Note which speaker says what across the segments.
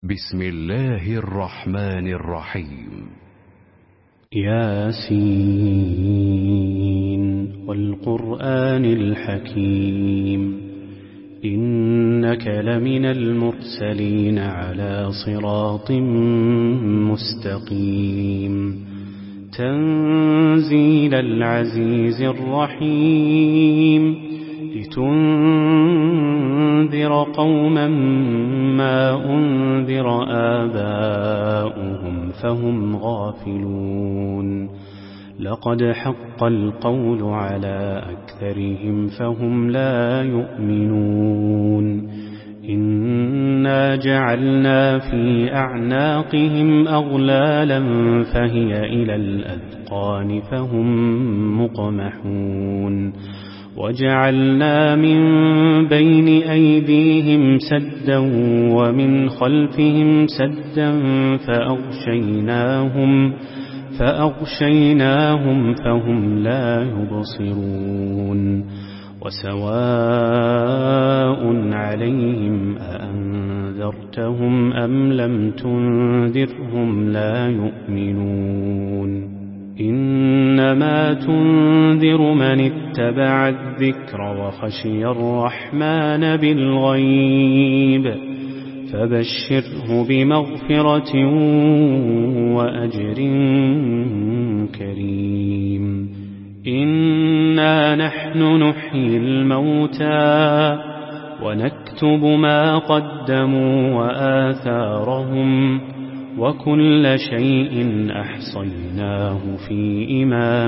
Speaker 1: بسم الله الرحمن الرحيم.
Speaker 2: ياسين والقرآن الحكيم إنك لمن المرسلين على صراط مستقيم تنزيل العزيز الرحيم لتنذر قوما ما أنذر آباؤهم فهم غافلون لقد حق القول على أكثرهم فهم لا يؤمنون إنا جعلنا في أعناقهم أغلالا فهي إلى الأذقان فهم مقمحون وجعلنا من بين أيديهم سدا ومن خلفهم سدا فأغشيناهم فهم لا يبصرون وسواء عليهم أأنذرتهم أم لم تنذرهم لا يؤمنون إنما تنذر من اتبع الذكر وخشي الرحمن بالغيب فبشره بمغفرة وأجر كريم إنا نحن نحيي الموتى ونكتب ما قدموا وآثارهم وكل شيء أحصيناه في إمام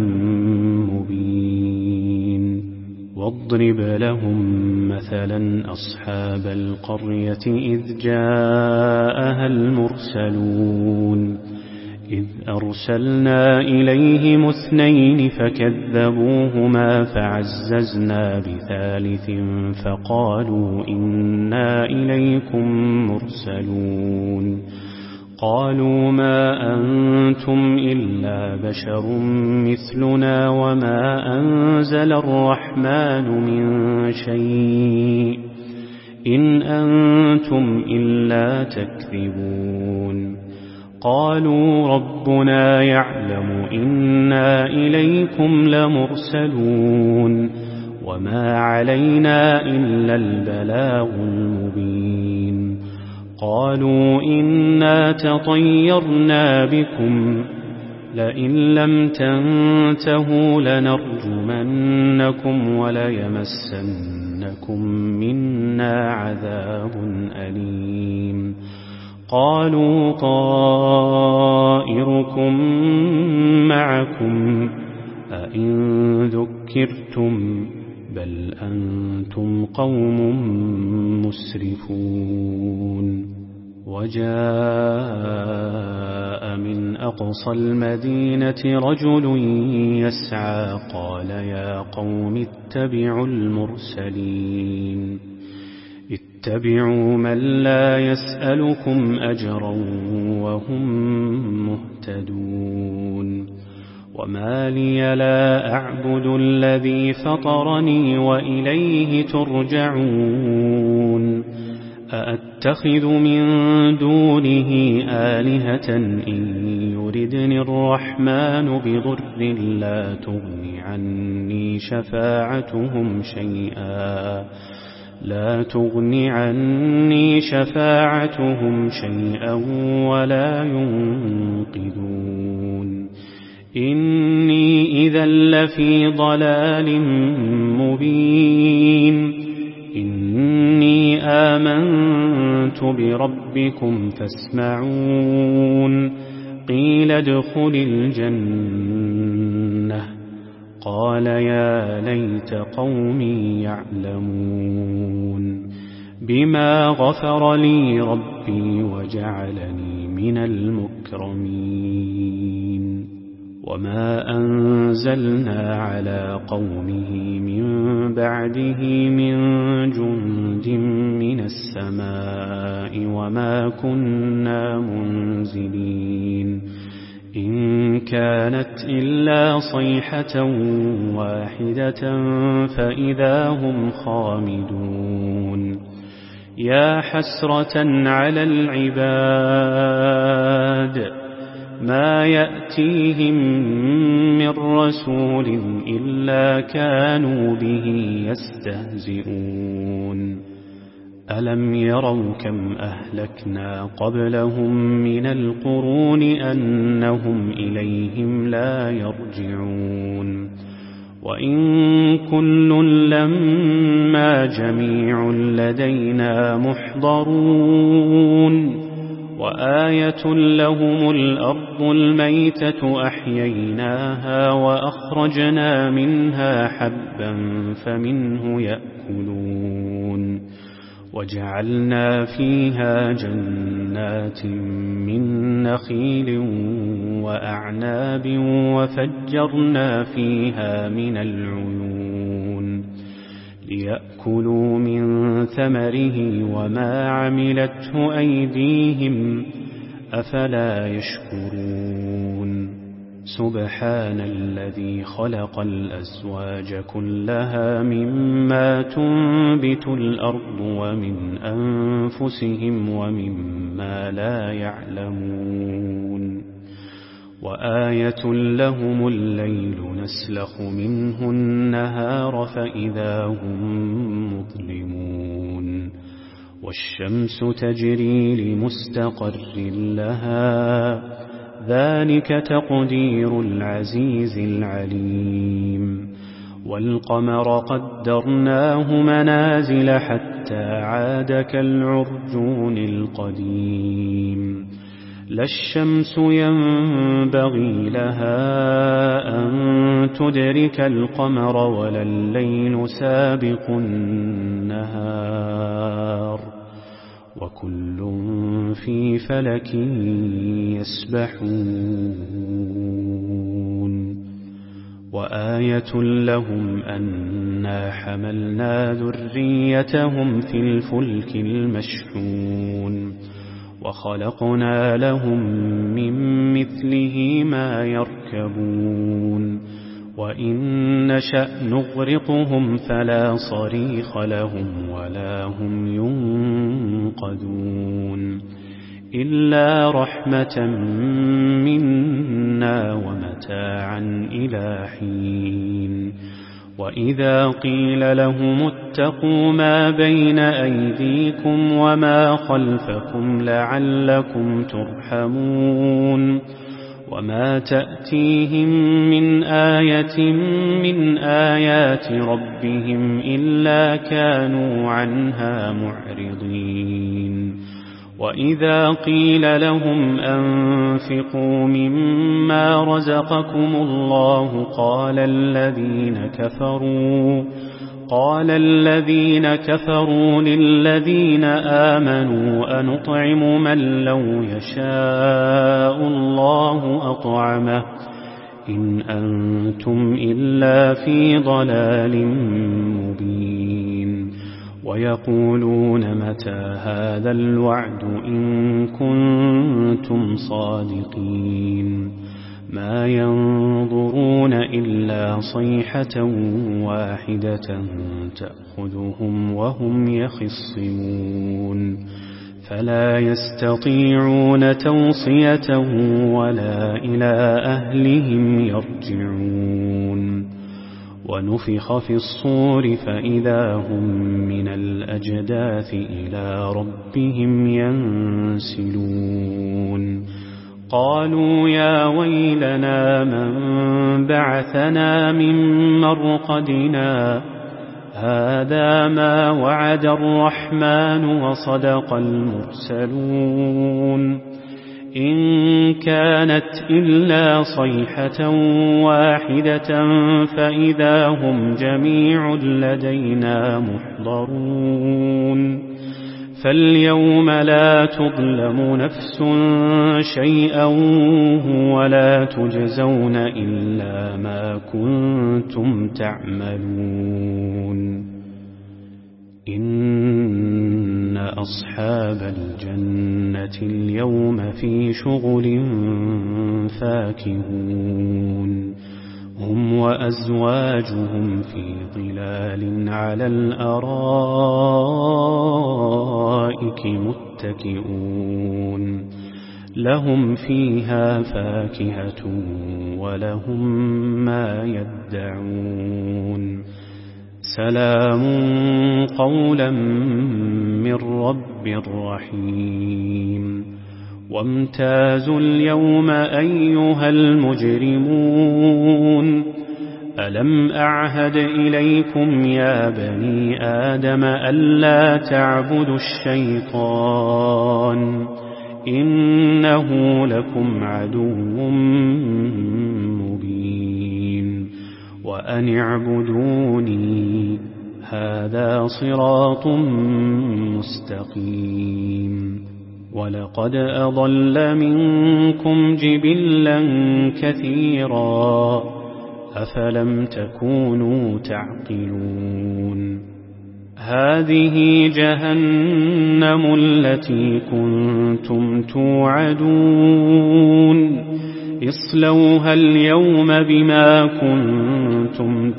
Speaker 2: مبين واضرب لهم مثلا أصحاب القرية إذ جاءها المرسلون إذ أرسلنا إليهم اثنين فكذبوهما فعززنا بثالث فقالوا إنا إليكم مرسلون قالوا ما أنتم إلا بشر مثلنا وما أنزل الرحمن من شيء إن أنتم إلا تكذبون قالوا ربنا يعلم إنا إليكم لمرسلون وما علينا إلا البلاغ المبين قالوا إنا تطيرنا بكم لئن لم تنتهوا لنرجمنكم وليمسنكم منا عذاب أليم قالوا طائركم معكم أئن ذكرتم بل أنتم قوم مسرفون وجاء من أقصى المدينة رجل يسعى قال يا قوم اتبعوا المرسلين اتبعوا من لا يسألكم أجرا وهم مهتدون وما لي لا أعبد الذي فطرني وإليه ترجعون أأتخذ من دونه آلهة إن يردني الرحمن بضر لا تغن عني شفاعتهم شيئا ولا ينقذون إني إذا لفي ضلال مبين إني آمنت بربكم فاسمعون قيل ادخل الجنة قال يا ليت قومي يعلمون بما غفر لي ربي وجعلني من المكرمين وما أنزلنا على قومه من بعده من جند من السماء وما كنا منزلين إن كانت إلا صيحة واحدة فإذا هم خامدون يا حسرة على العباد ما يأتيهم من رسول إلا كانوا به يستهزئون ألم يروا كم أهلكنا قبلهم من القرون أنهم إليهم لا يرجعون وإن كل لما جميع لدينا محضرون وآية لهم الأرض الميتة أحييناها وأخرجنا منها حبا فمنه يأكلون وجعلنا فيها جنات من نخيل وأعناب وفجرنا فيها من العيون ليأكلوا من ثمره وما عملته أيديهم أفلا يشكرون سبحان الذي خلق الأزواج كلها مما تنبت الأرض ومن أنفسهم ومما لا يعلمون وآية لهم الليل نسلخ منه النهار فإذا هم مظلمون والشمس تجري لمستقر لها ذلك تقدير العزيز العليم والقمر قدرناه منازل حتى عاد كالعرجون القديم لا الشمس ينبغي لها أن تدرك القمر ولا الليل سابق النهار وكل في فلك يسبحون وآية لهم أنا حملنا ذريتهم في الفلك المشحون وخلقنا لهم من مثله ما يركبون وإن نشأ نغرقهم فلا صريخ لهم ولا هم ينقذون إلا رحمة منا ومتاعا إلى حين وإذا قيل لهم اتقوا ما بين أيديكم وما خلفكم لعلكم ترحمون وما تأتيهم من آية من آيات ربهم إلا كانوا عنها معرضين وإذا قيل لهم أنفقوا مما رزقكم الله قال الذين كفروا للذين آمنوا أنطعم من لو يشاء الله أطعمه إن أنتم إلا في ضلال مبين ويقولون متى هذا الوعد إن كنتم صادقين ما ينظرون إلا صيحة واحدة تأخذهم وهم يخصمون فلا يستطيعون توصية ولا إلى أهلهم يرجعون ونفخ في الصور فإذا هم من الأجداث إلى ربهم ينسلون قالوا يا ويلنا من بعثنا من مرقدنا هذا ما وعد الرحمن وصدق المرسلون إن كانت إلا صيحة واحدة فإذا هم جميع لدينا محضرون فاليوم لا تظلم نفس شيئا ولا تجزون إلا ما كنتم تعملون إن أصحاب الجنة اليوم في شغل فاكهون هم وأزواجهم في ظلال على الأرائك متكئون لهم فيها فاكهة ولهم ما يدعون سلام قولا من رب رحيم وامتازوا اليوم أيها المجرمون ألم أعهد إليكم يا بني آدم ألا تعبدوا الشيطان إنه لكم عدو مبين وأن اعبدوني هذا صراط مستقيم ولقد أضل منكم جبلا كثيرا أفلم تكونوا تعقلون هذه جهنم التي كنتم توعدون اصلوها اليوم بما كنتم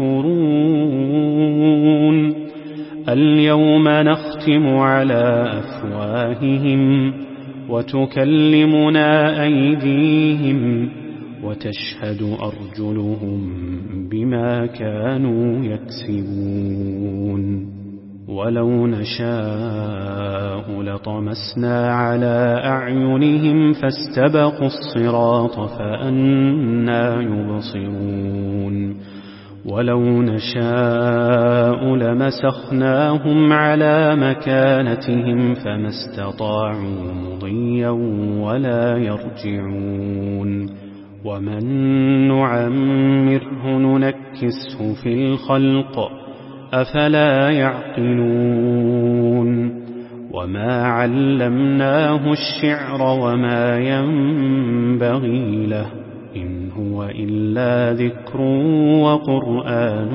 Speaker 2: تكفرون اليوم نختم على أفواههم وتكلمنا أيديهم وتشهد أرجلهم بما كانوا يكسبون ولو نشاء لطمسنا على أعينهم فاستبقوا الصراط فأنى يبصرون ولو نشاء لمسخناهم على مكانتهم فما استطاعوا مضيا ولا يرجعون ومن نعمره ننكسه في الخلق أفلا يعقلون وما علمناه الشعر وما ينبغي له إن هو إلا ذكر وقرآن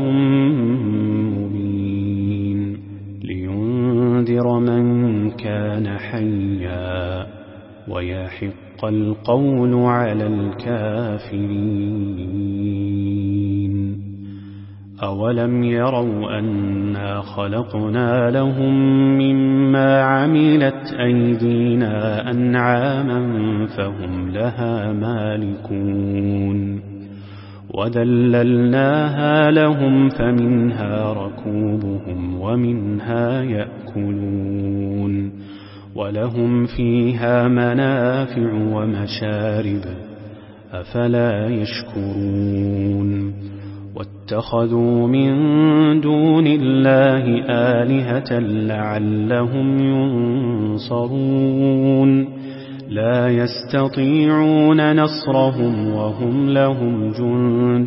Speaker 2: مبين لينذر من كان حيا ويحق القول على الكافرين أولم يروا أنا خلقنا لهم مما عملت أيدينا أنعاما فهم لها مالكون وذللناها لهم فمنها ركوبهم ومنها يأكلون ولهم فيها منافع ومشارب أفلا يشكرون واتخذوا من دون الله آلهة لعلهم ينصرون لا يستطيعون نصرهم وهم لهم جند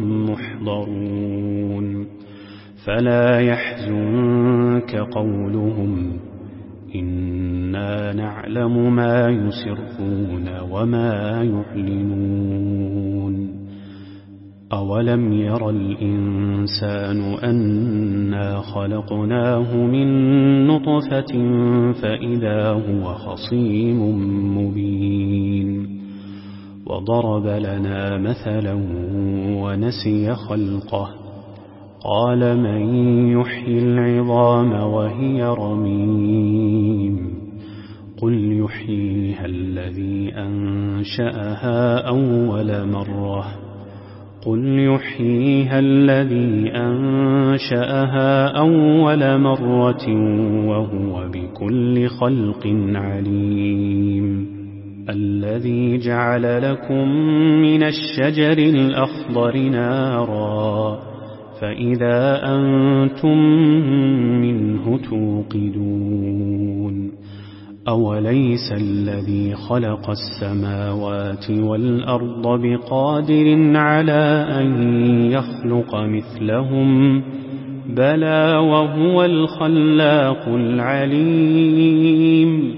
Speaker 2: محضرون فلا يحزنك قولهم إنا نعلم ما يسرون وما يعلنون أولم ير الإنسان أنا خلقناه من نطفة فإذا هو خصيم مبين وضرب لنا مثلا ونسي خلقه قال من يحيي العظام وهي رميم قل يحييها الذي أنشأها أول مرة قل يحييها الذي أنشأها أول مرة وهو بكل خلق عليم الذي جعل لكم من الشجر الأخضر نارا فإذا أنتم منه توقدون أوليس الذي خلق السماوات والأرض بقادر على أن يخلق مثلهم بلى وهو الخلاق العليم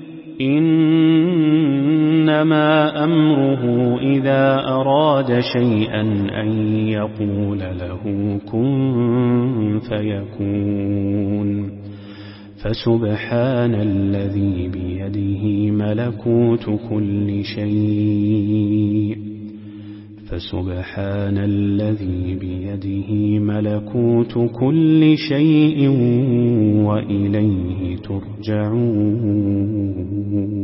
Speaker 2: إنما أمره إذا أراد شيئا أن يقول له كن فيكون فسبحان الذي بيده ملكوت كل شيء فسبحان الذي بيده ملكوت كل شيء وإليه ترجعون.